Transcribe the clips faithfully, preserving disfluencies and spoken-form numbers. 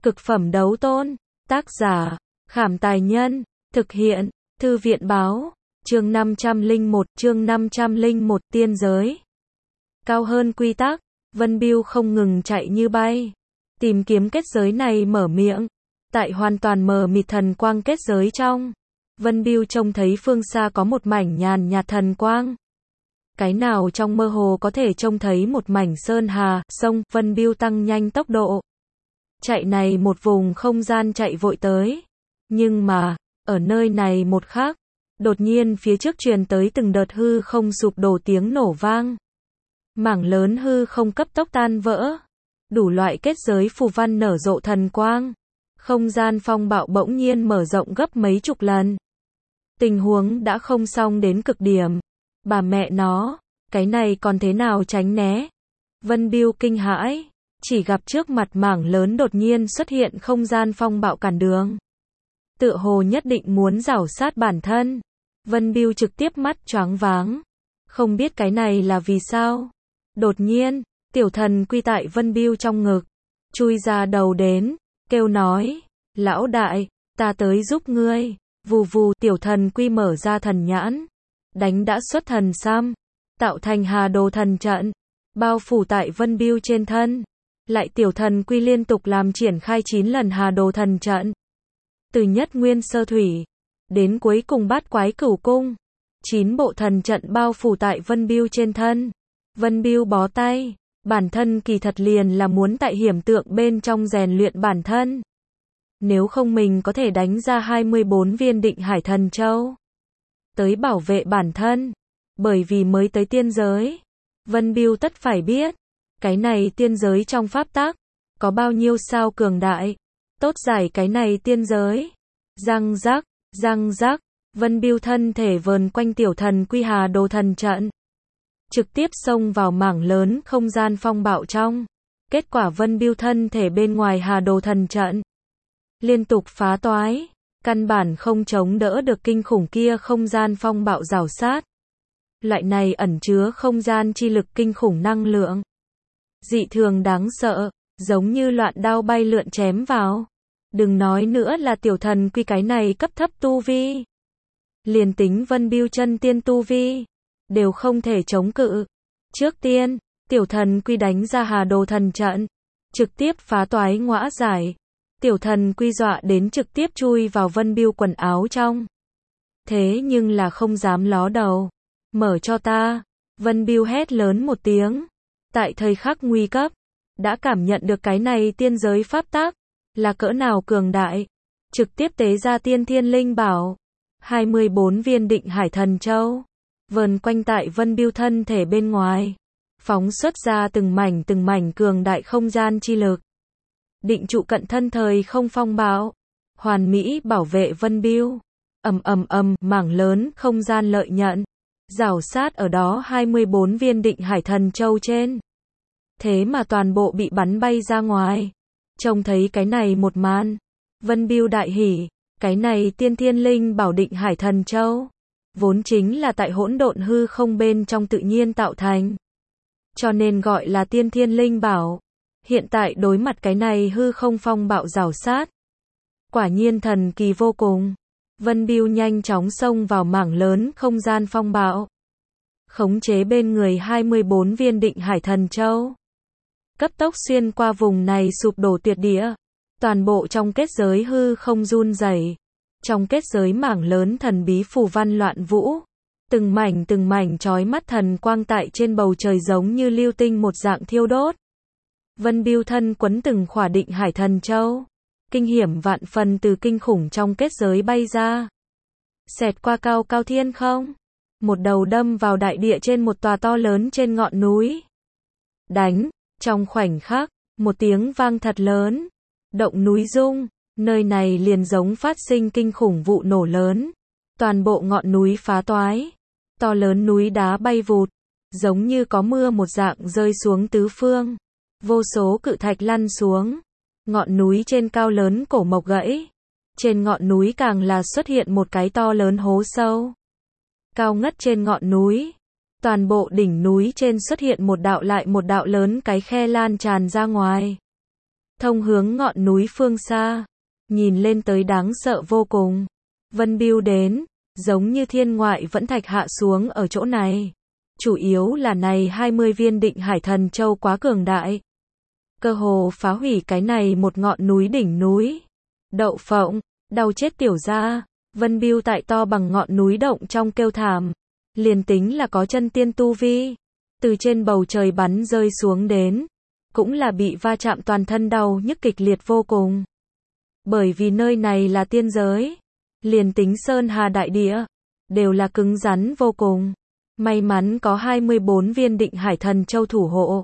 Cực phẩm đấu tôn. Tác giả, Khảm Tài Nhân. Thực hiện, Thư viện Báo. Chương năm trăm lẻ một, chương năm trăm lẻ một, tiên giới. Cao hơn quy tắc, Vân Bưu không ngừng chạy như bay. Tìm kiếm kết giới này mở miệng. Tại hoàn toàn mờ mịt thần quang kết giới trong, Vân Bưu trông thấy phương xa có một mảnh nhàn nhạt thần quang. Cái nào trong mơ hồ có thể trông thấy một mảnh sơn hà, sông, Vân Bưu tăng nhanh tốc độ. Chạy này một vùng không gian chạy vội tới. Nhưng mà, ở nơi này một khắc, đột nhiên phía trước truyền tới từng đợt hư không sụp đổ tiếng nổ vang. Mảng lớn hư không cấp tốc tan vỡ. Đủ loại kết giới phù văn nở rộ thần quang. Không gian phong bạo bỗng nhiên mở rộng gấp mấy chục lần. Tình huống đã không xong đến cực điểm. Bà mẹ nó, cái này còn thế nào tránh né? Vân Bưu kinh hãi, chỉ gặp trước mặt mảng lớn đột nhiên xuất hiện không gian phong bạo cản đường. Tựa hồ nhất định muốn rảo sát bản thân. Vân Bưu trực tiếp mắt choáng váng. Không biết cái này là vì sao? Đột nhiên, tiểu thần quy tại Vân Bưu trong ngực, chui ra đầu đến, kêu nói, lão đại, ta tới giúp ngươi. Vù vù, tiểu thần quy mở ra thần nhãn, đánh đã xuất thần sam, tạo thành hà đồ thần trận, bao phủ tại Vân Bưu trên thân. Lại tiểu thần quy liên tục làm triển khai chín lần hà đồ thần trận. Từ nhất nguyên sơ thủy, đến cuối cùng bát quái cửu cung. Chín bộ thần trận bao phủ tại Vân Bưu trên thân. Vân Bưu bó tay, bản thân kỳ thật liền là muốn tại hiểm tượng bên trong rèn luyện bản thân. Nếu không mình có thể đánh ra hai mươi bốn viên định hải thần châu. Tới bảo vệ bản thân. Bởi vì mới tới tiên giới. Vân Bưu tất phải biết. Cái này tiên giới trong pháp tắc. Có bao nhiêu sao cường đại. Tốt giải cái này tiên giới. Răng rắc, răng rắc. Vân Bưu thân thể vờn quanh tiểu thần quy hà đồ thần trận. Trực tiếp xông vào mảng lớn không gian phong bạo trong. Kết quả Vân Bưu thân thể bên ngoài hà đồ thần trận. Liên tục phá toái. Căn bản không chống đỡ được kinh khủng kia không gian phong bạo rào sát. Loại này ẩn chứa không gian chi lực kinh khủng năng lượng. Dị thường đáng sợ, giống như loạn đao bay lượn chém vào. Đừng nói nữa là tiểu thần quy cái này cấp thấp tu vi. Liền tính Vân Bưu chân tiên tu vi, đều không thể chống cự. Trước tiên, tiểu thần quy đánh ra hà đồ thần trận, trực tiếp phá toái ngõa giải. Tiểu thần quy dọa đến trực tiếp chui vào Vân Bưu quần áo trong. Thế nhưng là không dám ló đầu. Mở cho ta. Vân Bưu hét lớn một tiếng. Tại thời khắc nguy cấp, đã cảm nhận được cái này tiên giới pháp tắc là cỡ nào cường đại. Trực tiếp tế ra tiên thiên linh bảo. hai mươi bốn viên định hải thần châu. Vờn quanh tại Vân Bưu thân thể bên ngoài. Phóng xuất ra từng mảnh từng mảnh cường đại không gian chi lực. Định trụ cận thân thời không phong bạo. Hoàn mỹ bảo vệ Vân Bưu. Ầm ầm ầm, mảng lớn không gian lợi nhận. Rảo sát ở đó hai mươi bốn viên định hải thần châu trên. Thế mà toàn bộ bị bắn bay ra ngoài. Trông thấy cái này một màn. Vân Bưu đại hỉ. Cái này tiên thiên linh bảo định hải thần châu. Vốn chính là tại hỗn độn hư không bên trong tự nhiên tạo thành. Cho nên gọi là tiên thiên linh bảo. Hiện tại đối mặt cái này hư không phong bạo rào sát. Quả nhiên thần kỳ vô cùng. Vân Bưu nhanh chóng xông vào mảng lớn không gian phong bạo. Khống chế bên người hai mươi bốn viên định hải thần châu. Cấp tốc xuyên qua vùng này sụp đổ tuyệt địa. Toàn bộ trong kết giới hư không run rẩy. Trong kết giới mảng lớn thần bí phù văn loạn vũ. Từng mảnh từng mảnh chói mắt thần quang tại trên bầu trời giống như lưu tinh một dạng thiêu đốt. Vân Bưu thân quấn từng khỏa định hải thần châu. Kinh hiểm vạn phần từ kinh khủng trong kết giới bay ra. Xẹt qua cao cao thiên không. Một đầu đâm vào đại địa trên một tòa to lớn trên ngọn núi. Đánh, trong khoảnh khắc, một tiếng vang thật lớn. Động núi rung, nơi này liền giống phát sinh kinh khủng vụ nổ lớn. Toàn bộ ngọn núi phá toái. To lớn núi đá bay vụt. Giống như có mưa một dạng rơi xuống tứ phương. Vô số cự thạch lăn xuống. Ngọn núi trên cao lớn cổ mộc gãy. Trên ngọn núi càng là xuất hiện một cái to lớn hố sâu. Cao ngất trên ngọn núi. Toàn bộ đỉnh núi trên xuất hiện một đạo lại một đạo lớn cái khe lan tràn ra ngoài. thông hướng ngọn núi phương xa, nhìn lên tới đáng sợ vô cùng. Vân Bưu đến, giống như thiên ngoại vẫn thạch hạ xuống ở chỗ này. Chủ yếu là này hai mươi viên Định Hải Thần Châu quá cường đại. Cơ hồ phá hủy cái này một ngọn núi đỉnh núi. Đậu phộng, đau chết tiểu gia. Vân Bưu tại to bằng ngọn núi động trong kêu thảm. Liền tính là có chân tiên tu vi, từ trên bầu trời bắn rơi xuống đến, cũng là bị va chạm toàn thân đau nhức kịch liệt vô cùng. Bởi vì nơi này là tiên giới, liền tính sơn hà đại địa, đều là cứng rắn vô cùng. May mắn có hai mươi bốn viên Định Hải Thần Châu thủ hộ.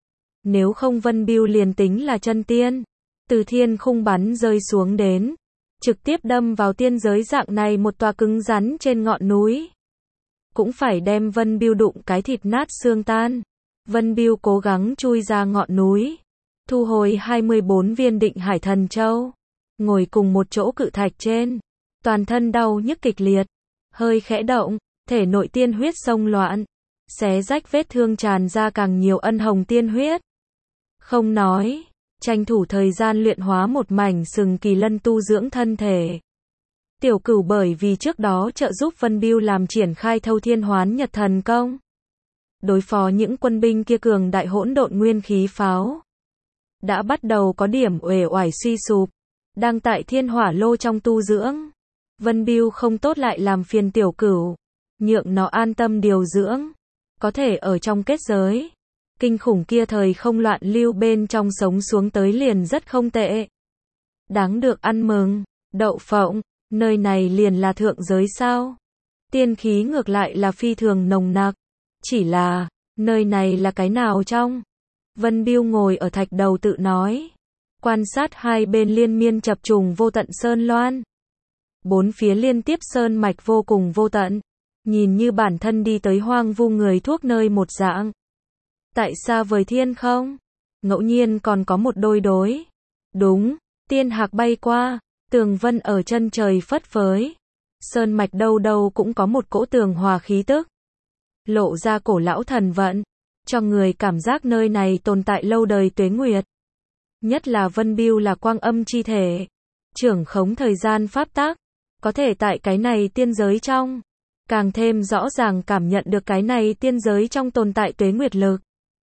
Nếu không Vân Bưu liền tính là chân tiên, từ thiên khung bắn rơi xuống đến, trực tiếp đâm vào tiên giới dạng này một tòa cứng rắn trên ngọn núi, cũng phải đem Vân Bưu đụng cái thịt nát xương tan. Vân Bưu cố gắng chui ra ngọn núi, thu hồi hai mươi bốn viên Định Hải Thần Châu, ngồi cùng một chỗ cự thạch trên, toàn thân đau nhức kịch liệt, hơi khẽ động, thể nội tiên huyết xông loạn, xé rách vết thương tràn ra càng nhiều ân hồng tiên huyết. Không nói, tranh thủ thời gian luyện hóa một mảnh sừng kỳ lân tu dưỡng thân thể. Tiểu Cửu bởi vì trước đó trợ giúp Vân Bưu làm triển khai Thâu Thiên Hoán Nhật thần công, đối phó những quân binh kia cường đại hỗn độn nguyên khí pháo, đã bắt đầu có điểm uể oải suy sụp, đang tại thiên hỏa lô trong tu dưỡng. Vân Bưu không tốt lại làm phiền Tiểu Cửu, nhượng nó an tâm điều dưỡng, có thể ở trong kết giới kinh khủng kia thời không loạn lưu bên trong sống xuống tới liền rất không tệ. Đáng được ăn mừng. Đậu phộng, nơi này liền là thượng giới sao? Tiên khí ngược lại là phi thường nồng nặc, chỉ là, nơi này là cái nào trong? Vân Bưu ngồi ở thạch đầu tự nói, quan sát hai bên liên miên chập trùng vô tận sơn loan. Bốn phía liên tiếp sơn mạch vô cùng vô tận, nhìn như bản thân đi tới hoang vu người thuốc nơi một dạng. Tại xa vời thiên không, ngẫu nhiên còn có một đôi đối. Đúng, tiên hạc bay qua, tường vân ở chân trời phất phới. Sơn mạch đâu đâu cũng có một cỗ tường hòa khí tức, lộ ra cổ lão thần vận, cho người cảm giác nơi này tồn tại lâu đời tuế nguyệt. Nhất là Vân Bưu là quang âm chi thể, trưởng khống thời gian pháp tắc, có thể tại cái này tiên giới trong, càng thêm rõ ràng cảm nhận được cái này tiên giới trong tồn tại tuế nguyệt lực.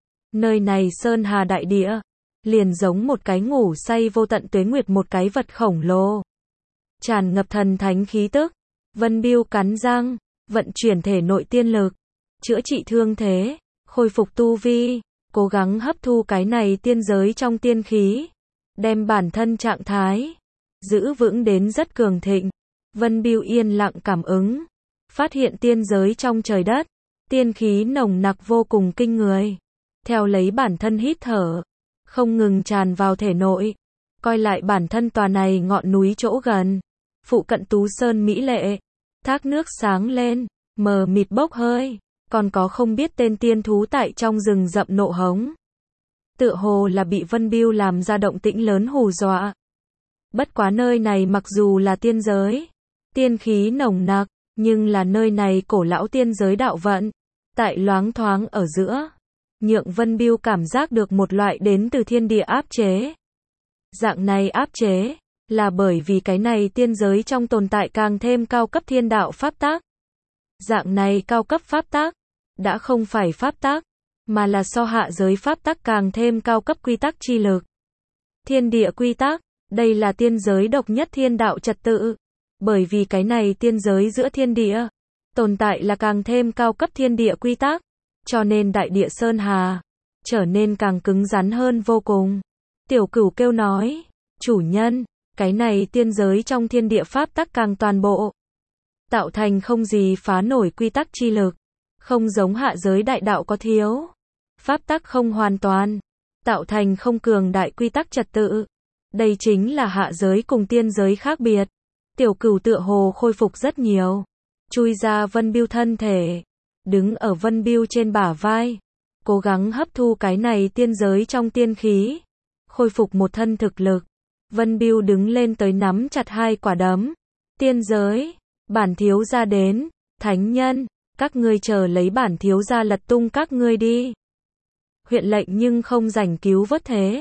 Nơi này sơn hà đại địa, liền giống một cái ngủ say vô tận tuế nguyệt, một cái vật khổng lồ, tràn ngập thần thánh khí tức. Vân Bưu cắn răng, vận chuyển thể nội tiên lực, chữa trị thương thế, khôi phục tu vi, cố gắng hấp thu cái này tiên giới trong tiên khí, đem bản thân trạng thái giữ vững đến rất cường thịnh. Vân Bưu yên lặng cảm ứng, phát hiện tiên giới trong trời đất, tiên khí nồng nặc vô cùng kinh người. Theo lấy bản thân hít thở, không ngừng tràn vào thể nội, coi lại bản thân tòa này ngọn núi chỗ gần, phụ cận Tú Sơn mỹ lệ, thác nước sáng lên, mờ mịt bốc hơi, còn có không biết tên tiên thú tại trong rừng rậm nộ hống. Tựa hồ là bị Vân Bưu làm ra động tĩnh lớn hù dọa. Bất quá nơi này mặc dù là tiên giới, tiên khí nồng nặc, nhưng là nơi này cổ lão tiên giới đạo vận, tại loáng thoáng ở giữa, nhượng Vân Bưu cảm giác được một loại đến từ thiên địa áp chế. Dạng này áp chế, là bởi vì cái này tiên giới trong tồn tại càng thêm cao cấp thiên đạo pháp tắc. Dạng này cao cấp pháp tắc, đã không phải pháp tắc, mà là so hạ giới pháp tắc càng thêm cao cấp quy tắc chi lực. Thiên địa quy tắc, đây là tiên giới độc nhất thiên đạo trật tự. Bởi vì cái này tiên giới giữa thiên địa, tồn tại là càng thêm cao cấp thiên địa quy tắc, cho nên đại địa sơn hà, trở nên càng cứng rắn hơn vô cùng. Tiểu Cửu kêu nói, chủ nhân, cái này tiên giới trong thiên địa pháp tắc càng toàn bộ, tạo thành không gì phá nổi quy tắc chi lực, không giống hạ giới đại đạo có thiếu. Pháp tắc không hoàn toàn, tạo thành không cường đại quy tắc trật tự. Đây chính là hạ giới cùng tiên giới khác biệt. Tiểu Cửu tựa hồ khôi phục rất nhiều, chui ra Vân Bưu thân thể, đứng ở Vân Bưu trên bả vai, cố gắng hấp thu cái này tiên giới trong tiên khí, khôi phục một thân thực lực. Vân Bưu đứng lên tới nắm chặt hai quả đấm. Tiên giới, bản thiếu gia đến, thánh nhân, các ngươi chờ lấy bản thiếu gia lật tung các ngươi đi. Huyện lệnh nhưng không rảnh cứu vớt thế.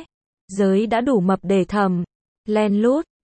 Giới đã đủ mập để thầm, len lút,